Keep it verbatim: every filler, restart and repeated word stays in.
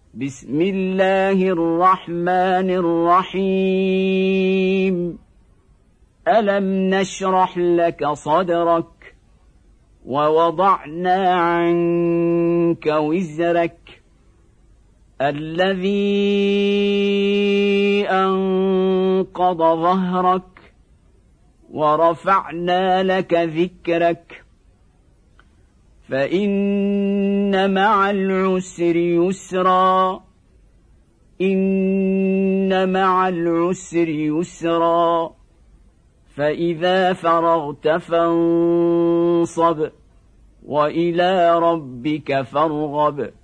بسم الله الرحمن الرحيم ألم نشرح لك صدرك ووضعنا عنك وزرك الذي أنقض ظهرك ورفعنا لك ذكرك فإن مع العسر يسرا إن مع العسر يسرا فإذا فرغت فانصب وإلى ربك فارغب